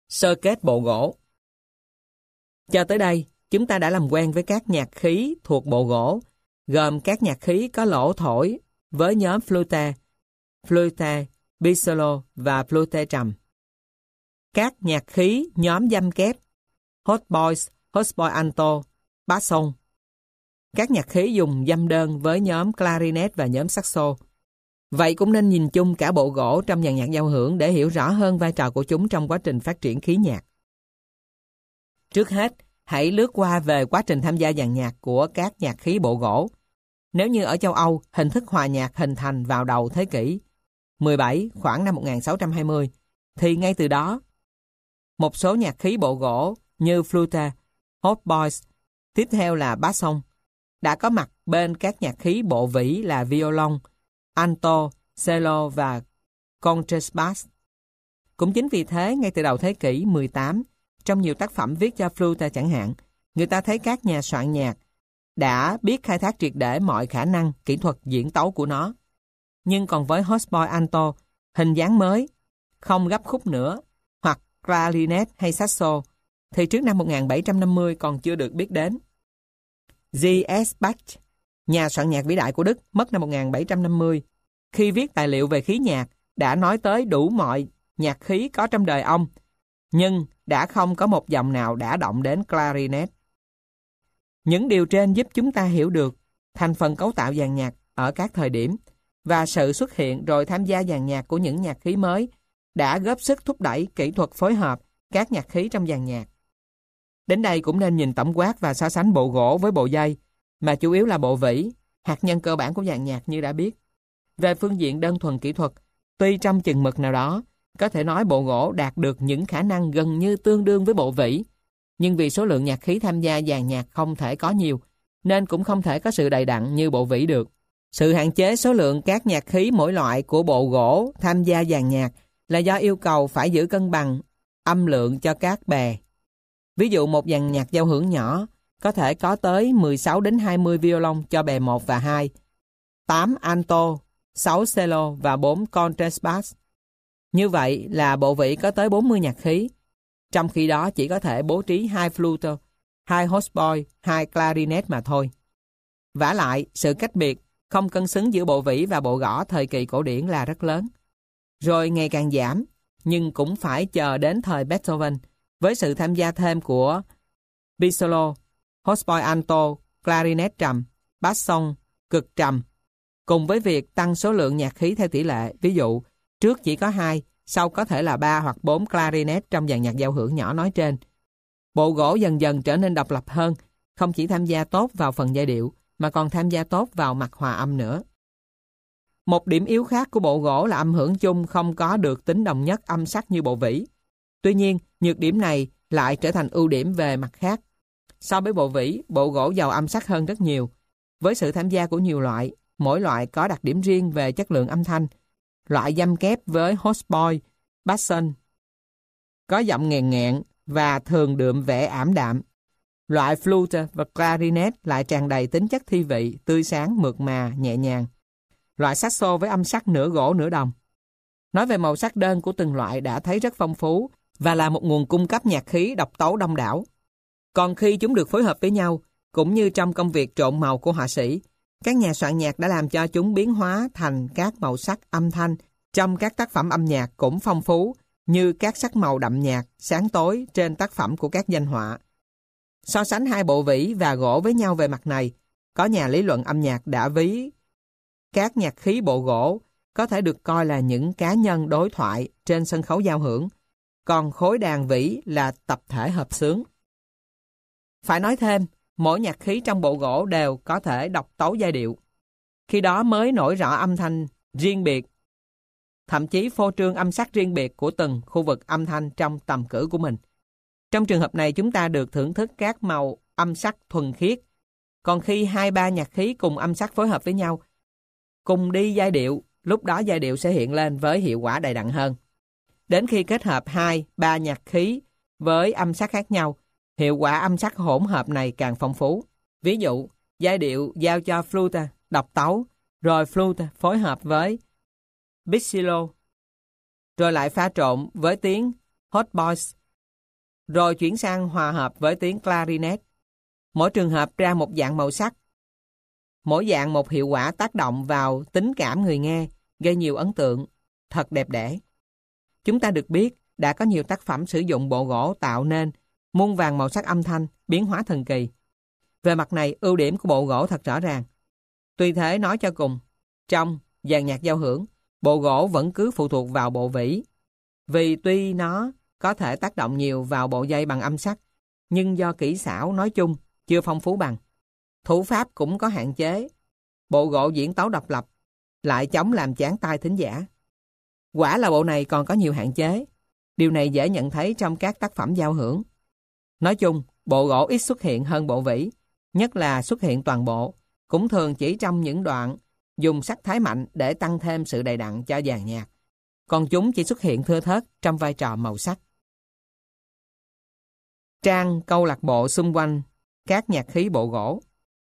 Sơ kết bộ gỗ. Cho tới đây, chúng ta đã làm quen với các nhạc khí thuộc bộ gỗ, gồm các nhạc khí có lỗ thổi với nhóm flute, flute, piccolo và flute trầm. Các nhạc khí nhóm dăm kép, hautboy alto, basson. Các nhạc khí dùng dăm đơn với nhóm clarinet và nhóm saxo. Vậy cũng nên nhìn chung cả bộ gỗ trong dàn nhạc giao hưởng để hiểu rõ hơn vai trò của chúng trong quá trình phát triển khí nhạc. Trước hết, hãy lướt qua về quá trình tham gia dàn nhạc của các nhạc khí bộ gỗ. Nếu như ở châu Âu, hình thức hòa nhạc hình thành vào đầu thế kỷ 17, khoảng năm 1620, thì ngay từ đó, một số nhạc khí bộ gỗ như flute, hautboys, tiếp theo là basson, đã có mặt bên các nhạc khí bộ vĩ là violon, alto, cello và contrabass. Cũng chính vì thế, ngay từ đầu thế kỷ 18, trong nhiều tác phẩm viết cho flute chẳng hạn, người ta thấy các nhà soạn nhạc đã biết khai thác triệt để mọi khả năng kỹ thuật diễn tấu của nó. Nhưng còn với hautboy alto, hình dáng mới, không gấp khúc nữa, hoặc clarinet hay saxo, thì trước năm 1750 còn chưa được biết đến. J.S. Bach, nhà soạn nhạc vĩ đại của Đức, mất năm 1750, khi viết tài liệu về khí nhạc, đã nói tới đủ mọi nhạc khí có trong đời ông, nhưng đã không có một dòng nào đã động đến clarinet. Những điều trên giúp chúng ta hiểu được thành phần cấu tạo dàn nhạc ở các thời điểm và sự xuất hiện rồi tham gia dàn nhạc của những nhạc khí mới đã góp sức thúc đẩy kỹ thuật phối hợp các nhạc khí trong dàn nhạc. Đến đây cũng nên nhìn tổng quát và so sánh bộ gỗ với bộ dây, mà chủ yếu là bộ vĩ, hạt nhân cơ bản của dàn nhạc như đã biết. Về phương diện đơn thuần kỹ thuật, tuy trong chừng mực nào đó, có thể nói bộ gỗ đạt được những khả năng gần như tương đương với bộ vĩ, nhưng vì số lượng nhạc khí tham gia dàn nhạc không thể có nhiều, nên cũng không thể có sự đầy đặn như bộ vĩ được. Sự hạn chế số lượng các nhạc khí mỗi loại của bộ gỗ tham gia dàn nhạc là do yêu cầu phải giữ cân bằng âm lượng cho các bè. Ví dụ một dàn nhạc giao hưởng nhỏ có thể có tới 16 đến 20 violon cho bè 1 và 2, 8 alto, 6 cello và 4 contrabass. Như vậy là bộ vĩ có tới 40 nhạc khí, trong khi đó chỉ có thể bố trí 2 flute, 2 hautboy, 2 clarinet mà thôi. Vả lại, sự cách biệt không cân xứng giữa bộ vĩ và bộ gõ thời kỳ cổ điển là rất lớn. Rồi ngày càng giảm, nhưng cũng phải chờ đến thời Beethoven, với sự tham gia thêm của piccolo, hautboy alto, clarinet trầm, basson, cực trầm, cùng với việc tăng số lượng nhạc khí theo tỷ lệ. Ví dụ, trước chỉ có 2, sau có thể là 3 hoặc 4 clarinet trong dàn nhạc giao hưởng nhỏ nói trên. Bộ gỗ dần dần trở nên độc lập hơn, không chỉ tham gia tốt vào phần giai điệu, mà còn tham gia tốt vào mặt hòa âm nữa. Một điểm yếu khác của bộ gỗ là âm hưởng chung không có được tính đồng nhất âm sắc như bộ vĩ. Tuy nhiên, nhược điểm này lại trở thành ưu điểm về mặt khác. So với bộ vĩ, bộ gỗ giàu âm sắc hơn rất nhiều. Với sự tham gia của nhiều loại, mỗi loại có đặc điểm riêng về chất lượng âm thanh. Loại dăm kép với hautboy, basson có giọng nghèn nghẹn và thường đượm vẻ ảm đạm. Loại flute và clarinet lại tràn đầy tính chất thi vị, tươi sáng, mượt mà, nhẹ nhàng. Loại saxo với âm sắc nửa gỗ nửa đồng. Nói về màu sắc đơn của từng loại đã thấy rất phong phú và là một nguồn cung cấp nhạc khí độc tấu đông đảo. Còn khi chúng được phối hợp với nhau, cũng như trong công việc trộn màu của họa sĩ, các nhà soạn nhạc đã làm cho chúng biến hóa thành các màu sắc âm thanh trong các tác phẩm âm nhạc cũng phong phú, như các sắc màu đậm nhạt, sáng tối trên tác phẩm của các danh họa. So sánh hai bộ vĩ và gỗ với nhau về mặt này, có nhà lý luận âm nhạc đã ví các nhạc khí bộ gỗ có thể được coi là những cá nhân đối thoại trên sân khấu giao hưởng, còn khối đàn vĩ là tập thể hợp xướng. Phải nói thêm, mỗi nhạc khí trong bộ gỗ đều có thể độc tấu giai điệu. Khi đó mới nổi rõ âm thanh riêng biệt, thậm chí phô trương âm sắc riêng biệt của từng khu vực âm thanh trong tầm cử của mình. Trong trường hợp này chúng ta được thưởng thức các màu âm sắc thuần khiết. Còn khi 2-3 nhạc khí cùng âm sắc phối hợp với nhau, cùng đi giai điệu, lúc đó giai điệu sẽ hiện lên với hiệu quả đầy đặn hơn. Đến khi kết hợp 2-3 nhạc khí với âm sắc khác nhau, hiệu quả âm sắc hỗn hợp này càng phong phú. Ví dụ, giai điệu giao cho flute độc tấu, rồi flute phối hợp với piccolo, rồi lại pha trộn với tiếng hautboy rồi chuyển sang hòa hợp với tiếng clarinet. Mỗi trường hợp ra một dạng màu sắc. Mỗi dạng một hiệu quả tác động vào tính cảm người nghe, gây nhiều ấn tượng, thật đẹp đẽ. Chúng ta được biết đã có nhiều tác phẩm sử dụng bộ gỗ tạo nên muôn vàn màu sắc âm thanh, biến hóa thần kỳ. Về mặt này, ưu điểm của bộ gỗ thật rõ ràng. Tuy thế nói cho cùng, trong dàn nhạc giao hưởng, bộ gỗ vẫn cứ phụ thuộc vào bộ vĩ. Vì tuy nó có thể tác động nhiều vào bộ dây bằng âm sắc, nhưng do kỹ xảo nói chung chưa phong phú bằng. Thủ pháp cũng có hạn chế. Bộ gỗ diễn tấu độc lập, lại chống làm chán tai thính giả. Quả là bộ này còn có nhiều hạn chế. Điều này dễ nhận thấy trong các tác phẩm giao hưởng. Nói chung, bộ gỗ ít xuất hiện hơn bộ vĩ, nhất là xuất hiện toàn bộ, cũng thường chỉ trong những đoạn dùng sắc thái mạnh để tăng thêm sự đầy đặn cho dàn nhạc. Còn chúng chỉ xuất hiện thưa thớt trong vai trò màu sắc. Trang câu lạc bộ xung quanh các nhạc khí bộ gỗ.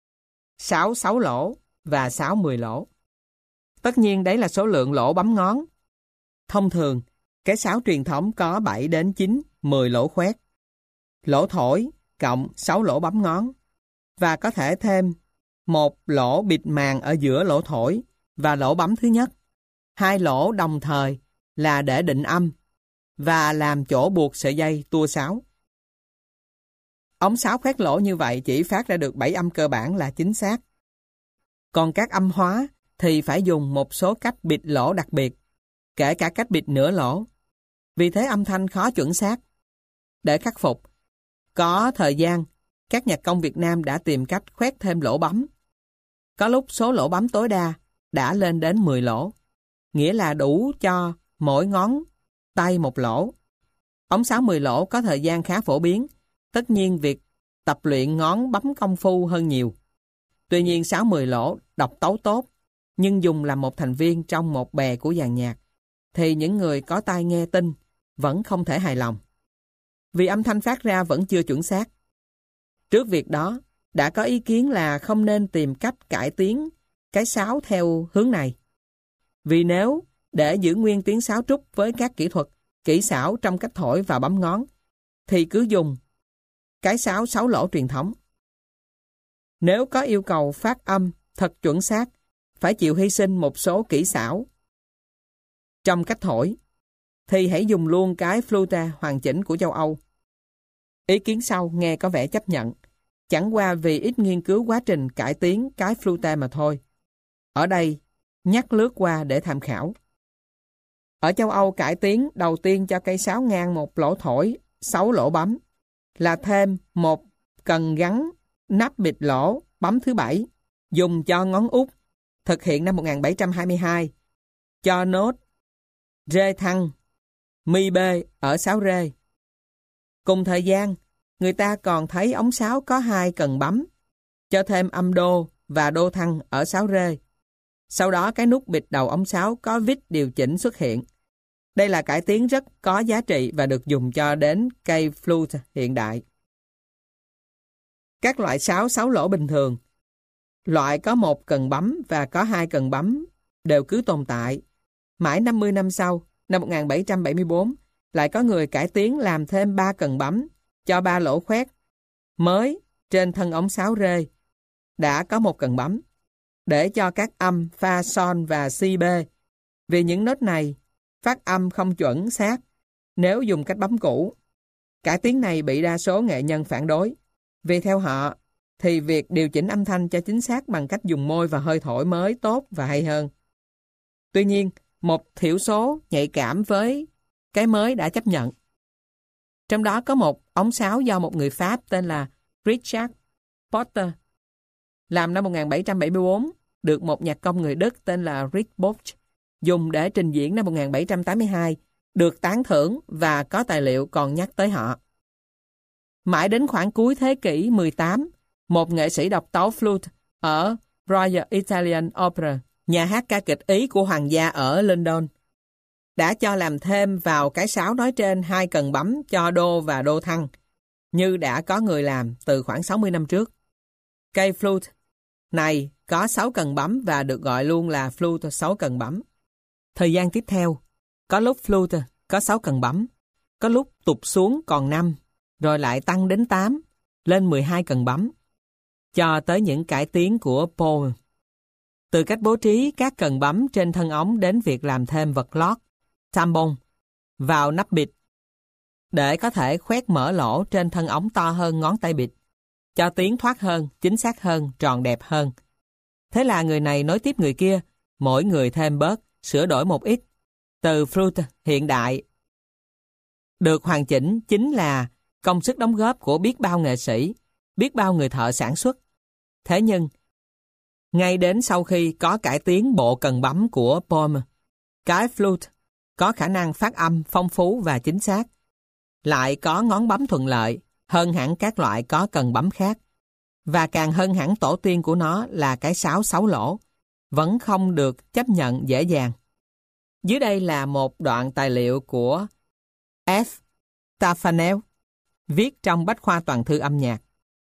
6 lỗ và 6 10 lỗ. Tất nhiên đấy là số lượng lỗ bấm ngón. Thông thường, cái sáo truyền thống có 7 đến 9, 10 lỗ khoét. Lỗ thổi cộng 6 lỗ bấm ngón. Và có thể thêm một lỗ bịt màng ở giữa lỗ thổi và lỗ bấm thứ nhất. 2 lỗ đồng thời là để định âm và làm chỗ buộc sợi dây tua sáo. Ống sáo khoét lỗ như vậy chỉ phát ra được 7 âm cơ bản là chính xác. Còn các âm hóa thì phải dùng một số cách bịt lỗ đặc biệt, kể cả cách bịt nửa lỗ. Vì thế âm thanh khó chuẩn xác. Để khắc phục, có thời gian, các nhạc công Việt Nam đã tìm cách khoét thêm lỗ bấm. Có lúc số lỗ bấm tối đa đã lên đến 10 lỗ, nghĩa là đủ cho mỗi ngón tay một lỗ. Ống sáo 10 lỗ có thời gian khá phổ biến, tất nhiên việc tập luyện ngón bấm công phu hơn nhiều. Tuy nhiên sáo 10 lỗ độc tấu tốt, nhưng dùng làm một thành viên trong một bè của dàn nhạc, thì những người có tai nghe tinh vẫn không thể hài lòng. Vì âm thanh phát ra vẫn chưa chuẩn xác. Trước việc đó, đã có ý kiến là không nên tìm cách cải tiến cái sáo theo hướng này. Vì nếu để giữ nguyên tiếng sáo trúc với các kỹ thuật, kỹ xảo trong cách thổi và bấm ngón, thì cứ dùng cái sáo 6 lỗ truyền thống. Nếu có yêu cầu phát âm thật chuẩn xác, phải chịu hy sinh một số kỹ xảo trong cách thổi, thì hãy dùng luôn cái flute hoàn chỉnh của châu Âu. Ý kiến sau nghe có vẻ chấp nhận, chẳng qua vì ít nghiên cứu quá trình cải tiến cái flute mà thôi. Ở đây, nhắc lướt qua để tham khảo. Ở châu Âu cải tiến đầu tiên cho cây sáo ngang một lỗ thổi, 6 lỗ bấm, là thêm một cần gắn nắp bịt lỗ bấm thứ 7, dùng cho ngón út, thực hiện năm 1722, cho nốt rê thăng, mi bê ở sáo rê. Cùng thời gian, người ta còn thấy ống sáo có 2 cần bấm, cho thêm âm đô và đô thăng ở sáo rê. Sau đó cái nút bịt đầu ống sáo có vít điều chỉnh xuất hiện. Đây là cải tiến rất có giá trị và được dùng cho đến cây flute hiện đại. Các loại sáo 6 lỗ bình thường, loại có 1 cần bấm và có 2 cần bấm đều cứ tồn tại. Mãi 50 năm sau, năm 1774, lại có người cải tiến làm thêm 3 cần bấm, cho 3 lỗ khoét mới trên thân ống sáo rê đã có 1 cần bấm, để cho các âm fa son và si bê. Vì những nốt này phát âm không chuẩn xác nếu dùng cách bấm cũ. Cải tiến này bị đa số nghệ nhân phản đối, vì theo họ thì việc điều chỉnh âm thanh cho chính xác bằng cách dùng môi và hơi thổi mới tốt và hay hơn. Tuy nhiên, một thiểu số nhạy cảm với cái mới đã chấp nhận. Trong đó có một ống sáo do một người Pháp tên là Richard Porter làm năm 1774, được một nhạc công người Đức tên là Rick Boch dùng để trình diễn năm 1782, được tán thưởng và có tài liệu còn nhắc tới họ. Mãi đến khoảng cuối thế kỷ 18, một nghệ sĩ độc tấu flute ở Royal Italian Opera, nhà hát ca kịch Ý của Hoàng gia ở London, đã cho làm thêm vào cái sáo nói trên 2 cần bấm cho đô và đô thăng, như đã có người làm từ khoảng 60 năm trước. Cây flute này có 6 cần bấm và được gọi luôn là flute 6 cần bấm. Thời gian tiếp theo, có lúc flute có 6 cần bấm, có lúc tụt xuống còn 5 rồi lại tăng đến 8, lên 12 cần bấm, cho tới những cải tiến của Paul. Từ cách bố trí các cần bấm trên thân ống đến việc làm thêm vật lót, tampon, vào nắp bịt, để có thể khoét mở lỗ trên thân ống to hơn ngón tay bịt, cho tiếng thoát hơn, chính xác hơn, tròn đẹp hơn. Thế là người này nối tiếp người kia, mỗi người thêm bớt, sửa đổi một ít. Từ flute hiện đại được hoàn chỉnh chính là công sức đóng góp của biết bao nghệ sĩ, biết bao người thợ sản xuất. Thế nhưng, ngay đến sau khi có cải tiến bộ cần bấm của Paul, cái flute có khả năng phát âm phong phú và chính xác, lại có ngón bấm thuận lợi hơn hẳn các loại có cần bấm khác, và càng hơn hẳn tổ tiên của nó là cái sáo 6 lỗ, vẫn không được chấp nhận dễ dàng. Dưới đây là một đoạn tài liệu của F. Tafanel, viết trong Bách khoa toàn thư âm nhạc.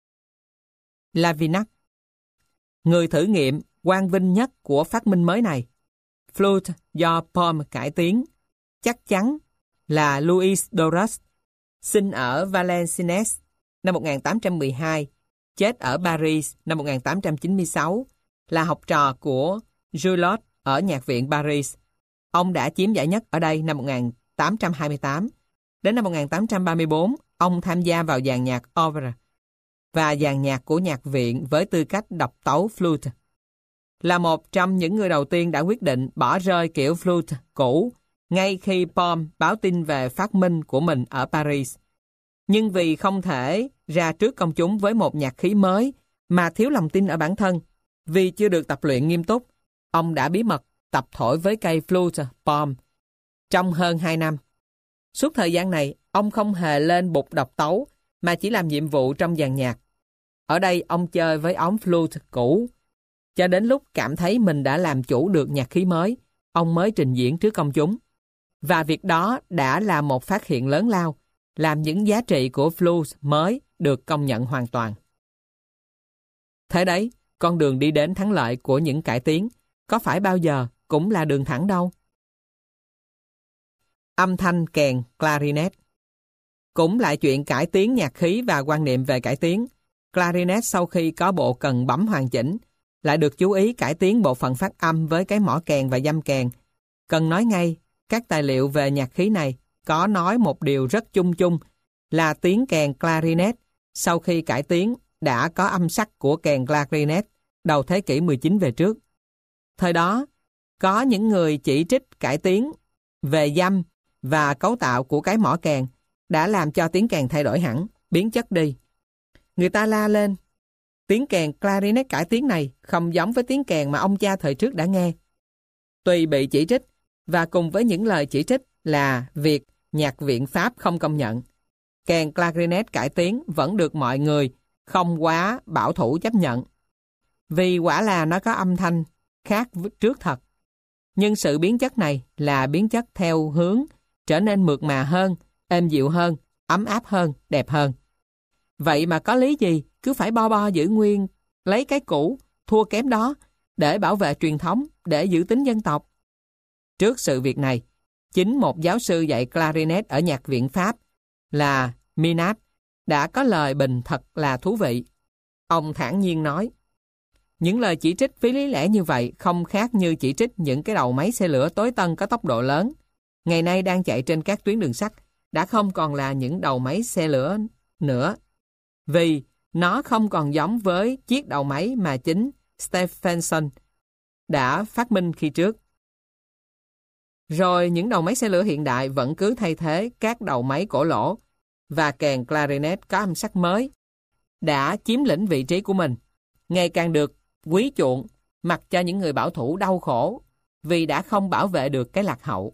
Lavinac, người thử nghiệm quang vinh nhất của phát minh mới này, flute do Paul cải tiến, chắc chắn là Louis Doras, sinh ở Valenciennes năm 1812, chết ở Paris năm 1896, là học trò của Juillot ở Nhạc viện Paris. Ông đã chiếm giải nhất ở đây năm 1828. Đến năm 1834, ông tham gia vào dàn nhạc opera và dàn nhạc của nhạc viện với tư cách độc tấu flute. Là một trong những người đầu tiên đã quyết định bỏ rơi kiểu flute cũ ngay khi Paul báo tin về phát minh của mình ở Paris. Nhưng vì không thể ra trước công chúng với một nhạc khí mới mà thiếu lòng tin ở bản thân, vì chưa được tập luyện nghiêm túc, ông đã bí mật tập thổi với cây flute Paul trong hơn 2 năm. Suốt thời gian này, ông không hề lên bục độc tấu mà chỉ làm nhiệm vụ trong dàn nhạc. Ở đây ông chơi với ống flute cũ, cho đến lúc cảm thấy mình đã làm chủ được nhạc khí mới, ông mới trình diễn trước công chúng. Và việc đó đã là một phát hiện lớn lao, làm những giá trị của flute mới được công nhận hoàn toàn. Thế đấy, con đường đi đến thắng lợi của những cải tiến có phải bao giờ cũng là đường thẳng đâu. Âm thanh kèn clarinet. Cũng lại chuyện cải tiến nhạc khí và quan niệm về cải tiến. Clarinet sau khi có bộ cần bấm hoàn chỉnh, lại được chú ý cải tiến bộ phận phát âm với cái mỏ kèn và dăm kèn. Cần nói ngay, các tài liệu về nhạc khí này có nói một điều rất chung chung là tiếng kèn clarinet sau khi cải tiến đã có âm sắc của kèn clarinet đầu thế kỷ 19 về trước. Thời đó, có những người chỉ trích cải tiến về dăm và cấu tạo của cái mỏ kèn đã làm cho tiếng kèn thay đổi hẳn, biến chất đi. Người ta la lên, tiếng kèn clarinet cải tiến này không giống với tiếng kèn mà ông cha thời trước đã nghe. Tuy bị chỉ trích, và cùng với những lời chỉ trích là việc nhạc viện Pháp không công nhận, kèn clarinet cải tiến vẫn được mọi người không quá bảo thủ chấp nhận. Vì quả là nó có âm thanh khác trước thật. Nhưng sự biến chất này là biến chất theo hướng trở nên mượt mà hơn, êm dịu hơn, ấm áp hơn, đẹp hơn. Vậy mà có lý gì cứ phải bo giữ nguyên, lấy cái cũ, thua kém đó, để bảo vệ truyền thống, để giữ tính dân tộc. Trước sự việc này, chính một giáo sư dạy clarinet ở Nhạc viện Pháp là Minat đã có lời bình thật là thú vị. Ông thản nhiên nói, những lời chỉ trích với lý lẽ như vậy không khác như chỉ trích những cái đầu máy xe lửa tối tân có tốc độ lớn, ngày nay đang chạy trên các tuyến đường sắt, đã không còn là những đầu máy xe lửa nữa, vì nó không còn giống với chiếc đầu máy mà chính Stephenson đã phát minh khi trước. Rồi những đầu máy xe lửa hiện đại vẫn cứ thay thế các đầu máy cổ lỗ, và kèn clarinet có âm sắc mới đã chiếm lĩnh vị trí của mình, ngày càng được quý chuộng, mặc cho những người bảo thủ đau khổ vì đã không bảo vệ được cái lạc hậu.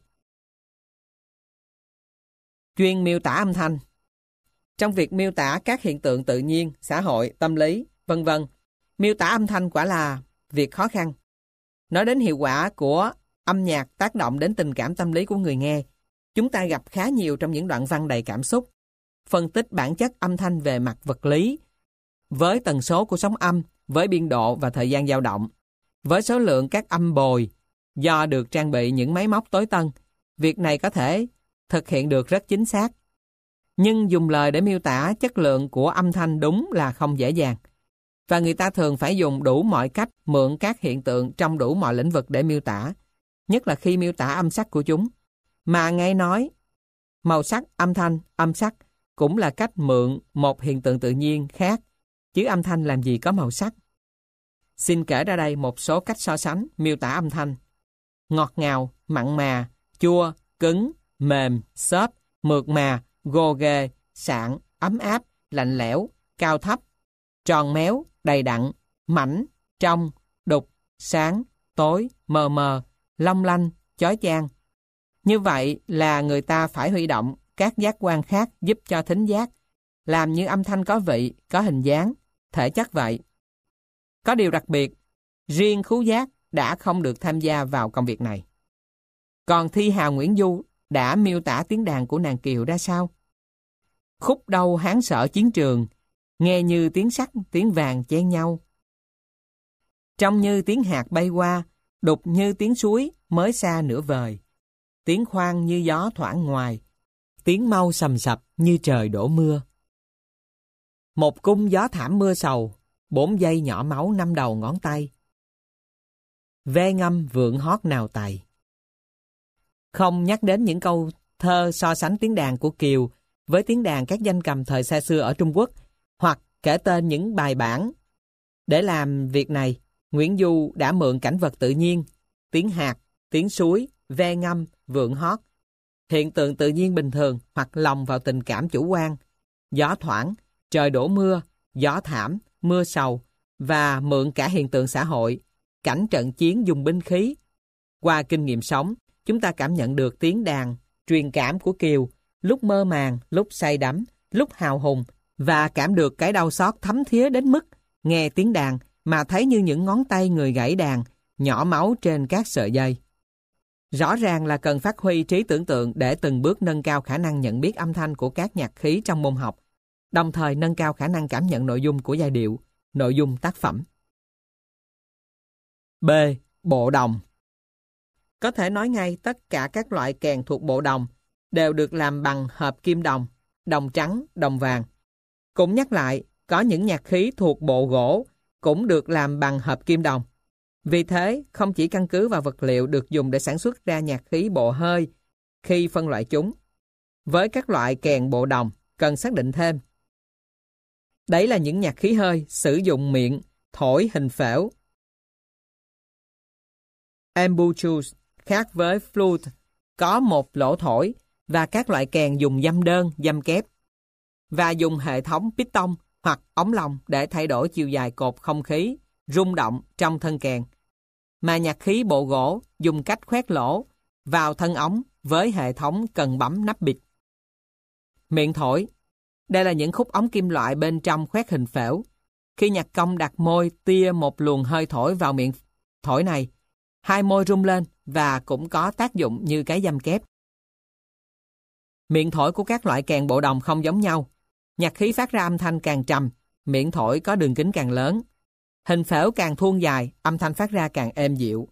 Chuyên miêu tả âm thanh. Trong việc miêu tả các hiện tượng tự nhiên, xã hội, tâm lý, vân vân, miêu tả âm thanh quả là việc khó khăn. Nói đến hiệu quả của âm nhạc tác động đến tình cảm tâm lý của người nghe, chúng ta gặp khá nhiều trong những đoạn văn đầy cảm xúc. Phân tích bản chất âm thanh về mặt vật lý, với tần số của sóng âm, với biên độ và thời gian dao động, với số lượng các âm bồi, do được trang bị những máy móc tối tân, việc này có thể thực hiện được rất chính xác. Nhưng dùng lời để miêu tả chất lượng của âm thanh đúng là không dễ dàng. Và người ta thường phải dùng đủ mọi cách mượn các hiện tượng trong đủ mọi lĩnh vực để miêu tả, nhất là khi miêu tả âm sắc của chúng. Mà nghe nói, màu sắc, âm thanh, âm sắc cũng là cách mượn một hiện tượng tự nhiên khác, chứ âm thanh làm gì có màu sắc. Xin kể ra đây một số cách so sánh miêu tả âm thanh. Ngọt ngào, mặn mà, chua, cứng, mềm, xốp, mượt mà, gồ ghề, sạn, ấm áp, lạnh lẽo, cao thấp, tròn méo, đầy đặn, mảnh, trong, đục, sáng, tối, mờ mờ, long lanh, chói chang. Như vậy là người ta phải huy động các giác quan khác giúp cho thính giác, làm như âm thanh có vị, có hình dáng, thể chất vậy. Có điều đặc biệt, riêng khứu giác đã không được tham gia vào công việc này. Còn thi hào Nguyễn Du đã miêu tả tiếng đàn của nàng Kiều ra sao? Khúc đâu hán sở chiến trường, nghe như tiếng sắt, tiếng vàng chen nhau. Trông như tiếng hạt bay qua, đục như tiếng suối mới xa nửa vời. Tiếng khoan như gió thoảng ngoài, tiếng mau sầm sập như trời đổ mưa. Một cung gió thảm mưa sầu, 4 giây nhỏ máu 5 đầu ngón tay. Ve ngâm vượng hót nào tày. Không nhắc đến những câu thơ so sánh tiếng đàn của Kiều với tiếng đàn các danh cầm thời xa xưa ở Trung Quốc, hoặc kể tên những bài bản. Để làm việc này, Nguyễn Du đã mượn cảnh vật tự nhiên, tiếng hạt, tiếng suối, ve ngâm, vượng hót, hiện tượng tự nhiên bình thường hoặc lồng vào tình cảm chủ quan, gió thoảng, trời đổ mưa, gió thảm, mưa sầu, và mượn cả hiện tượng xã hội, cảnh trận chiến dùng binh khí. Qua kinh nghiệm sống, chúng ta cảm nhận được tiếng đàn truyền cảm của Kiều, lúc mơ màng, lúc say đắm, lúc hào hùng, và cảm được cái đau xót thấm thía đến mức nghe tiếng đàn mà thấy như những ngón tay người gãy đàn, nhỏ máu trên các sợi dây. Rõ ràng là cần phát huy trí tưởng tượng để từng bước nâng cao khả năng nhận biết âm thanh của các nhạc khí trong môn học, đồng thời nâng cao khả năng cảm nhận nội dung của giai điệu, nội dung tác phẩm. B. Bộ đồng. Có thể nói ngay tất cả các loại kèn thuộc bộ đồng đều được làm bằng hợp kim đồng, đồng trắng, đồng vàng. Cũng nhắc lại, có những nhạc khí thuộc bộ gỗ cũng được làm bằng hợp kim đồng. Vì thế, không chỉ căn cứ vào vật liệu được dùng để sản xuất ra nhạc khí bộ hơi khi phân loại chúng. Với các loại kèn bộ đồng, cần xác định thêm. Đấy là những nhạc khí hơi sử dụng miệng, thổi hình phễu. Embouchures khác với flute, có một lỗ thổi, và các loại kèn dùng dăm đơn, dăm kép, và dùng hệ thống piston hoặc ống lồng để thay đổi chiều dài cột không khí, rung động trong thân kèn. Mà nhạc khí bộ gỗ dùng cách khoét lỗ vào thân ống với hệ thống cần bấm nắp bịt. Miệng thổi. Đây là những khúc ống kim loại bên trong khoét hình phễu. Khi nhạc công đặt môi tia một luồng hơi thổi vào miệng thổi này, hai môi rung lên và cũng có tác dụng như cái dăm kép. Miệng thổi của các loại kèn bộ đồng không giống nhau. Nhạc khí phát ra âm thanh càng trầm, miệng thổi có đường kính càng lớn. Hình phễu càng thuôn dài, âm thanh phát ra càng êm dịu.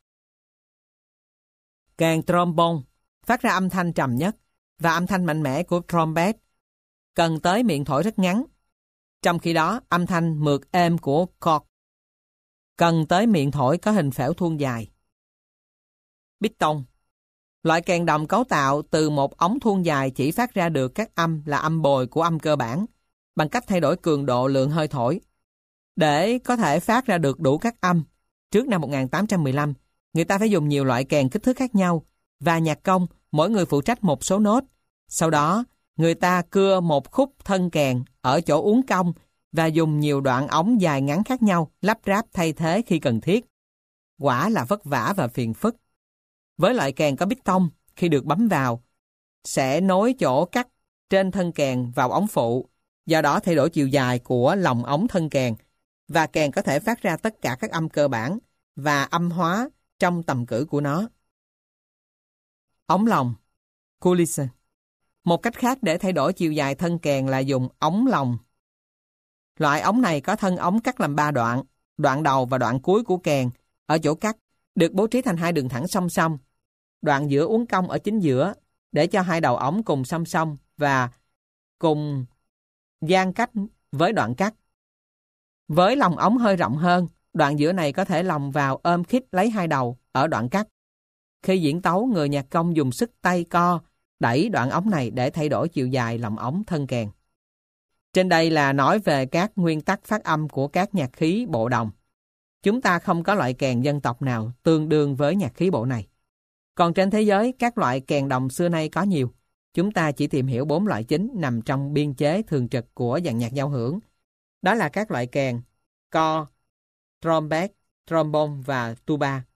Kèn trombone phát ra âm thanh trầm nhất, và âm thanh mạnh mẽ của trompet cần tới miệng thổi rất ngắn. Trong khi đó, âm thanh mượt êm của cork cần tới miệng thổi có hình phễu thuôn dài. Piston. Loại kèn đồng cấu tạo từ một ống thuôn dài chỉ phát ra được các âm là âm bồi của âm cơ bản, bằng cách thay đổi cường độ lượng hơi thổi. Để có thể phát ra được đủ các âm, trước năm 1815, người ta phải dùng nhiều loại kèn kích thước khác nhau, và nhạc công, mỗi người phụ trách một số nốt. Sau đó, người ta cưa một khúc thân kèn ở chỗ uốn cong và dùng nhiều đoạn ống dài ngắn khác nhau lắp ráp thay thế khi cần thiết. Quả là vất vả và phiền phức. Với loại kèn có piston, khi được bấm vào, sẽ nối chỗ cắt trên thân kèn vào ống phụ, do đó thay đổi chiều dài của lòng ống thân kèn, và kèn có thể phát ra tất cả các âm cơ bản và âm hóa trong tầm cử của nó. Ống lồng, coulisse. Một cách khác để thay đổi chiều dài thân kèn là dùng ống lồng. Loại ống này có thân ống cắt làm 3 đoạn, đoạn đầu và đoạn cuối của kèn ở chỗ cắt được bố trí thành 2 đường thẳng song song. Đoạn giữa uốn cong ở chính giữa để cho hai đầu ống cùng song song, và cùng gian cách với đoạn cắt. Với lòng ống hơi rộng hơn, đoạn giữa này có thể lồng vào ôm khít lấy hai đầu ở đoạn cắt. Khi diễn tấu, người nhạc công dùng sức tay co, đẩy đoạn ống này để thay đổi chiều dài lòng ống thân kèn. Trên đây là nói về các nguyên tắc phát âm của các nhạc khí bộ đồng. Chúng ta không có loại kèn dân tộc nào tương đương với nhạc khí bộ này. Còn trên thế giới, các loại kèn đồng xưa nay có nhiều. Chúng ta chỉ tìm hiểu 4 loại chính nằm trong biên chế thường trực của dàn nhạc giao hưởng. Đó là các loại kèn, co, trompet, trombone và tuba.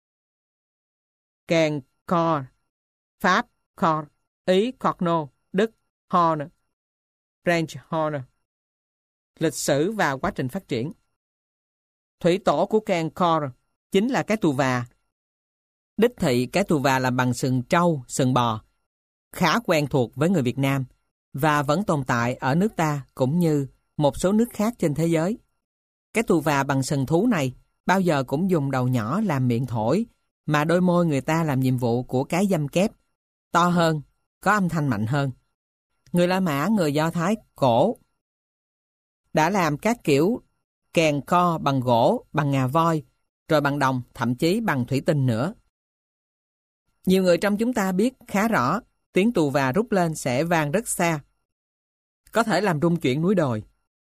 Kèn co, Pháp, cor, Ý, corno, Đức, horn, French horn. Lịch sử và quá trình phát triển. Thủy tổ của kèn cor chính là cái tù và. Đích thị cái tù và làm bằng sừng trâu, sừng bò, khá quen thuộc với người Việt Nam và vẫn tồn tại ở nước ta cũng như một số nước khác trên thế giới. Cái tù và bằng sừng thú này bao giờ cũng dùng đầu nhỏ làm miệng thổi, mà đôi môi người ta làm nhiệm vụ của cái dăm kép, to hơn, có âm thanh mạnh hơn. Người La Mã, người Do Thái cổ đã làm các kiểu kèn co bằng gỗ, bằng ngà voi, rồi bằng đồng, thậm chí bằng thủy tinh nữa. Nhiều người trong chúng ta biết khá rõ tiếng tù và rút lên sẽ vang rất xa, có thể làm rung chuyển núi đồi.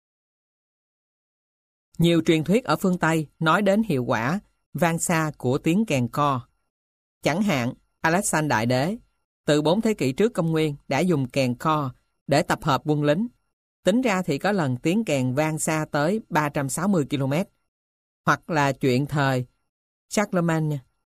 Nhiều truyền thuyết ở phương Tây nói đến hiệu quả vang xa của tiếng kèn co. Chẳng hạn, Alexander Đại Đế từ 4 thế kỷ trước công nguyên đã dùng kèn co để tập hợp quân lính. Tính ra thì có lần tiếng kèn vang xa tới 360 km. Hoặc là chuyện thời Charlemagne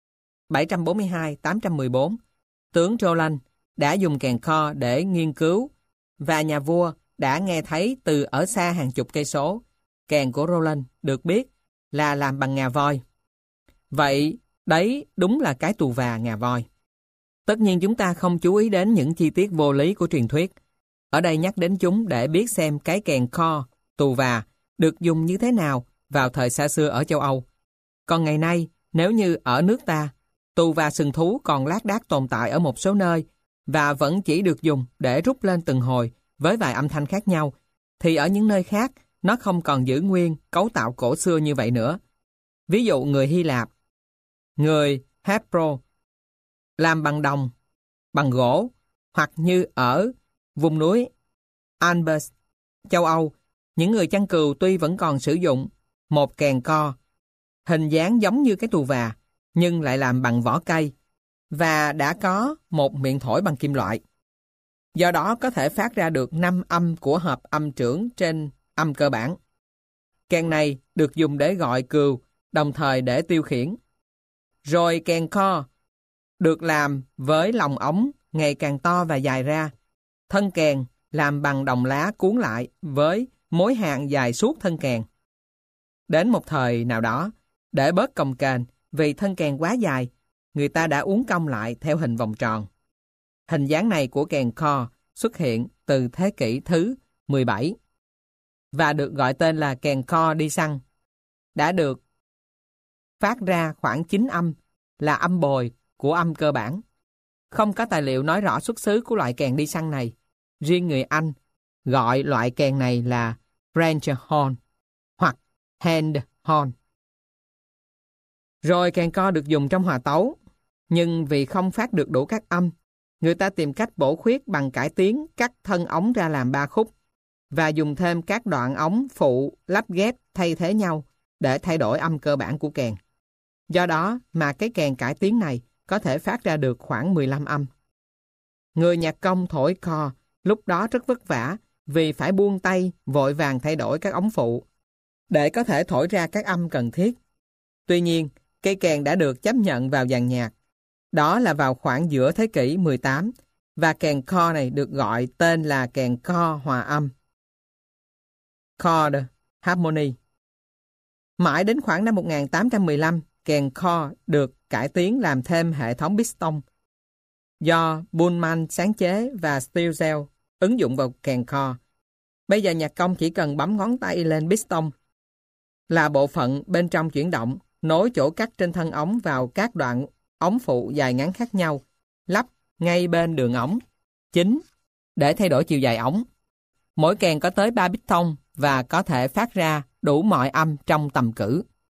742-814, tướng Roland đã dùng kèn co để nghiên cứu và nhà vua đã nghe thấy từ ở xa hàng chục cây số. Kèn của Roland được biết là làm bằng ngà voi. Vậy đấy đúng là cái tù và ngà voi. Tất nhiên chúng ta không chú ý đến những chi tiết vô lý của truyền thuyết. Ở đây nhắc đến chúng để biết xem cái kèn co, tù và được dùng như thế nào vào thời xa xưa ở châu Âu. Còn ngày nay, nếu như ở nước ta, tù và sừng thú còn lác đác tồn tại ở một số nơi và vẫn chỉ được dùng để rút lên từng hồi với vài âm thanh khác nhau, thì ở những nơi khác nó không còn giữ nguyên cấu tạo cổ xưa như vậy nữa. Ví dụ người Hy Lạp, người Hepro làm bằng đồng, bằng gỗ, hoặc như ở vùng núi Alpes, châu Âu, những người chăn cừu tuy vẫn còn sử dụng một kèn co, hình dáng giống như cái tù và, nhưng lại làm bằng vỏ cây, và đã có một miệng thổi bằng kim loại. Do đó có thể phát ra được 5 âm của hợp âm trưởng trên âm cơ bản. Kèn này được dùng để gọi cừu, đồng thời để tiêu khiển. Rồi kèn co được làm với lồng ống ngày càng to và dài ra. Thân kèn làm bằng đồng lá cuốn lại với mối hàn dài suốt thân kèn. Đến một thời nào đó, để bớt cồng kềnh vì thân kèn quá dài, người ta đã uốn cong lại theo hình vòng tròn. Hình dáng này của kèn co xuất hiện từ thế kỷ thứ 17 và được gọi tên là kèn co đi săn. Đã được phát ra khoảng 9 âm là âm bồi của âm cơ bản. Không có tài liệu nói rõ xuất xứ của loại kèn đi săn này. Riêng người Anh gọi loại kèn này là French horn hoặc hand horn. Rồi kèn co được dùng trong hòa tấu, nhưng vì không phát được đủ các âm, người ta tìm cách bổ khuyết bằng cải tiến cắt thân ống ra làm 3 khúc và dùng thêm các đoạn ống phụ lắp ghép thay thế nhau để thay đổi âm cơ bản của kèn. Do đó mà cái kèn cải tiến này có thể phát ra được khoảng 15 âm. Người nhạc công thổi co lúc đó rất vất vả vì phải buông tay vội vàng thay đổi các ống phụ để có thể thổi ra các âm cần thiết. Tuy nhiên, cây kèn đã được chấp nhận vào dàn nhạc. Đó là vào khoảng giữa thế kỷ 18 và kèn co này được gọi tên là kèn co hòa âm. Chord Harmony. Mãi đến khoảng năm 1815, kèn co được cải tiến làm thêm hệ thống piston do Bullman sáng chế và Stilwell ứng dụng vào kèn co. Bây giờ nhạc công chỉ cần bấm ngón tay lên piston là bộ phận bên trong chuyển động, nối chỗ cắt trên thân ống vào các đoạn ống phụ dài ngắn khác nhau, lắp ngay bên đường ống chính để thay đổi chiều dài ống. Mỗi kèn có tới 3 bit thông và có thể phát ra đủ mọi âm trong tầm cử.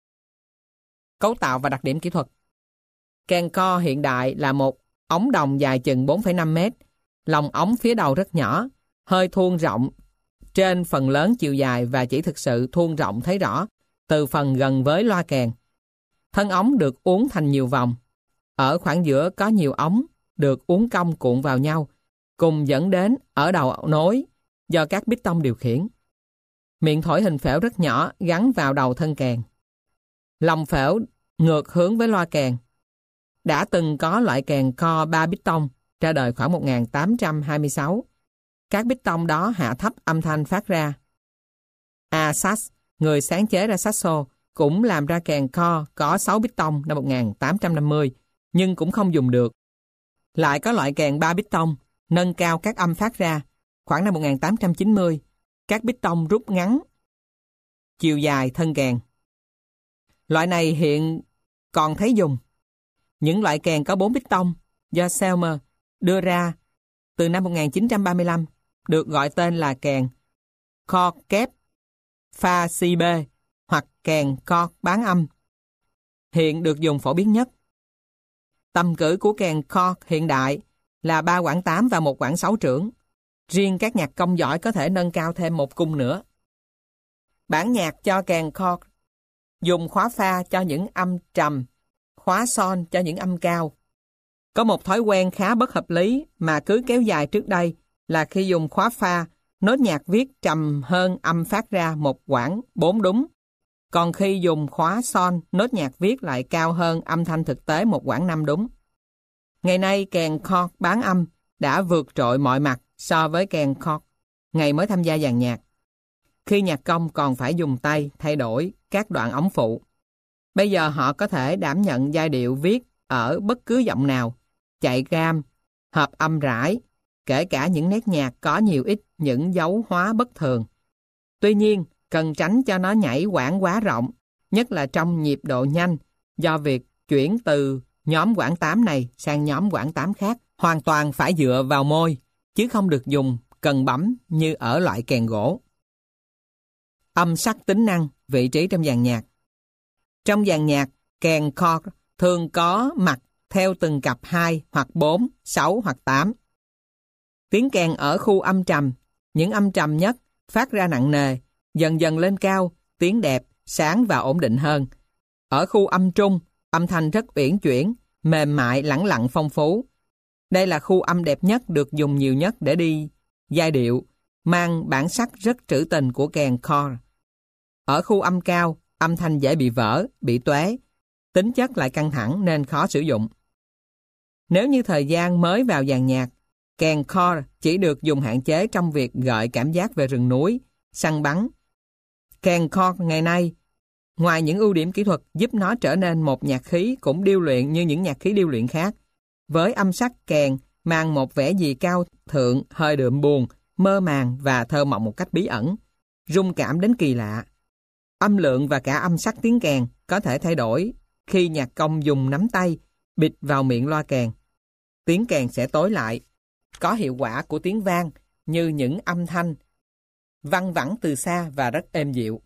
Cấu tạo và đặc điểm kỹ thuật. Kèn co hiện đại là một ống đồng dài chừng 4,5 mét, lòng ống phía đầu rất nhỏ, hơi thuôn rộng trên phần lớn chiều dài và chỉ thực sự thuôn rộng thấy rõ từ phần gần với loa kèn. Thân ống được uốn thành nhiều vòng. Ở khoảng giữa có nhiều ống được uốn cong cuộn vào nhau, cùng dẫn đến ở đầu nối do các bít tông điều khiển. Miệng thổi hình phễu rất nhỏ gắn vào đầu thân kèn. Lòng phễu ngược hướng với loa kèn. Đã từng có loại kèn co 3 bít tông ra đời khoảng 1826. Các bít tông đó hạ thấp âm thanh phát ra. Sax, người sáng chế ra saxo, cũng làm ra kèn co có 6 bít tông năm 1850, nhưng cũng không dùng được. Lại có loại kèn 3 bít tông, nâng cao các âm phát ra. Khoảng năm 1890, các bít tông rút ngắn chiều dài thân kèn. Loại này hiện còn thấy dùng. Những loại kèn có 4 bít tông do Selmer đưa ra từ năm 1935 được gọi tên là kèn co kép pha si bê hoặc kèn co bán âm. Hiện được dùng phổ biến nhất. Tầm cử của kèn co hiện đại là 3 quãng 8 và 1 quãng 6 trưởng. Riêng các nhạc công giỏi có thể nâng cao thêm một cung nữa. Bản nhạc cho kèn co dùng khóa pha cho những âm trầm, khóa son cho những âm cao. Có một thói quen khá bất hợp lý mà cứ kéo dài trước đây là khi dùng khóa pha, nốt nhạc viết trầm hơn âm phát ra một quãng 4 đúng. Còn khi dùng khóa son, nốt nhạc viết lại cao hơn âm thanh thực tế một quãng 5 đúng. Ngày nay kèn co bán âm đã vượt trội mọi mặt so với kèn co ngày mới tham gia dàn nhạc. Khi nhạc công còn phải dùng tay thay đổi các đoạn ống phụ. Bây giờ họ có thể đảm nhận giai điệu viết ở bất cứ giọng nào, chạy gam, hợp âm rải, kể cả những nét nhạc có nhiều ít những dấu hóa bất thường. Tuy nhiên, cần tránh cho nó nhảy quãng quá rộng, nhất là trong nhịp độ nhanh, do việc chuyển từ nhóm quãng 8 này sang nhóm quãng 8 khác hoàn toàn phải dựa vào môi, chứ không được dùng cần bấm như ở loại kèn gỗ. Âm sắc tính năng, vị trí trong dàn nhạc. Trong dàn nhạc, kèn co thường có mặt theo từng cặp 2 hoặc 4, 6 hoặc 8. Tiếng kèn ở khu âm trầm, những âm trầm nhất phát ra nặng nề, dần dần lên cao, tiếng đẹp, sáng và ổn định hơn. Ở khu âm trung, âm thanh rất uyển chuyển, mềm mại, lẳng lặng, phong phú. Đây là khu âm đẹp nhất, được dùng nhiều nhất để đi giai điệu, mang bản sắc rất trữ tình của kèn co. Ở khu âm cao, âm thanh dễ bị vỡ, bị toé, tính chất lại căng thẳng nên khó sử dụng. Nếu như thời gian mới vào dàn nhạc, kèn co chỉ được dùng hạn chế trong việc gợi cảm giác về rừng núi, săn bắn. Kèn co ngày nay, ngoài những ưu điểm kỹ thuật giúp nó trở nên một nhạc khí cũng điêu luyện như những nhạc khí điêu luyện khác, với âm sắc kèn mang một vẻ gì cao thượng, hơi đượm buồn, mơ màng và thơ mộng một cách bí ẩn, rung cảm đến kỳ lạ. Âm lượng và cả âm sắc tiếng kèn có thể thay đổi khi nhạc công dùng nắm tay bịt vào miệng loa kèn. Tiếng kèn sẽ tối lại, có hiệu quả của tiếng vang như những âm thanh văng vẳng từ xa và rất êm dịu.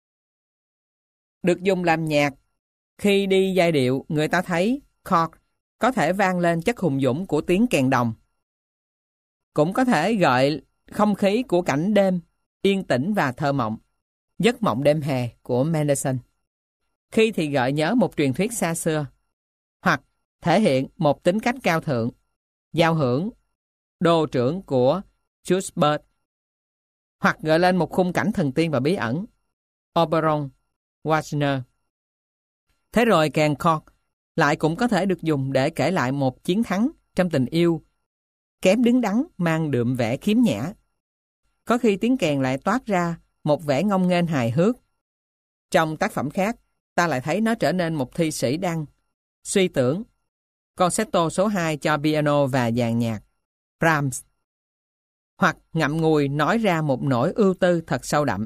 Được dùng làm nhạc, khi đi giai điệu người ta thấy co có thể vang lên chất hùng dũng của tiếng kèn đồng. Cũng có thể gợi không khí của cảnh đêm, yên tĩnh và thơ mộng. Giấc mộng đêm hè của Mendelssohn. Khi thì gợi nhớ một truyền thuyết xa xưa, hoặc thể hiện một tính cách cao thượng, giao hưởng, đô trưởng của Schubert, hoặc gợi lên một khung cảnh thần tiên và bí ẩn, Oberon, Wagner. Thế rồi kèn co lại cũng có thể được dùng để kể lại một chiến thắng trong tình yêu, kém đứng đắn mang đượm vẻ khiếm nhã. Có khi tiếng kèn lại toát ra một vẻ ngông nghênh hài hước. Trong tác phẩm khác, ta lại thấy nó trở nên một thi sĩ đang suy tưởng. Concerto số 2 cho piano và dàn nhạc, Brahms. Hoặc ngậm ngùi nói ra một nỗi ưu tư thật sâu đậm.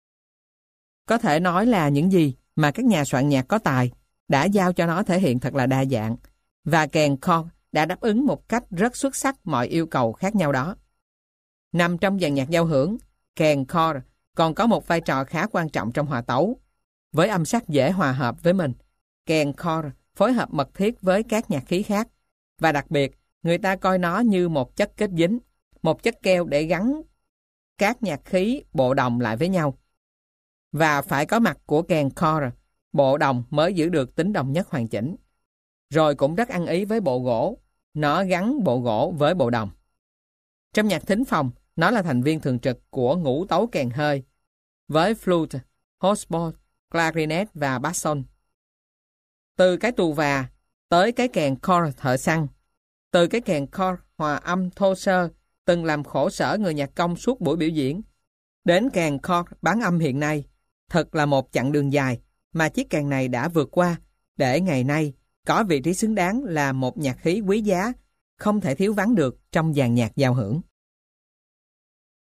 Có thể nói là những gì mà các nhà soạn nhạc có tài đã giao cho nó thể hiện thật là đa dạng, và kèn co đã đáp ứng một cách rất xuất sắc mọi yêu cầu khác nhau đó. Nằm trong dàn nhạc giao hưởng, kèn cor còn có một vai trò khá quan trọng trong hòa tấu. Với âm sắc dễ hòa hợp với mình, kèn cor phối hợp mật thiết với các nhạc khí khác, và đặc biệt, người ta coi nó như một chất kết dính, một chất keo để gắn các nhạc khí bộ đồng lại với nhau. Và phải có mặt của kèn cor, bộ đồng mới giữ được tính đồng nhất hoàn chỉnh. Rồi cũng rất ăn ý với bộ gỗ, nó gắn bộ gỗ với bộ đồng. Trong nhạc thính phòng, nó là thành viên thường trực của ngũ tấu kèn hơi, với flute, hautboy, clarinet và basson. Từ cái tù và tới cái kèn cor thợ săn, từ cái kèn cor hòa âm thô sơ từng làm khổ sở người nhạc công suốt buổi biểu diễn, đến kèn cor bán âm hiện nay, thật là một chặng đường dài mà chiếc kèn này đã vượt qua để ngày nay có vị trí xứng đáng là một nhạc khí quý giá, không thể thiếu vắng được trong dàn nhạc giao hưởng.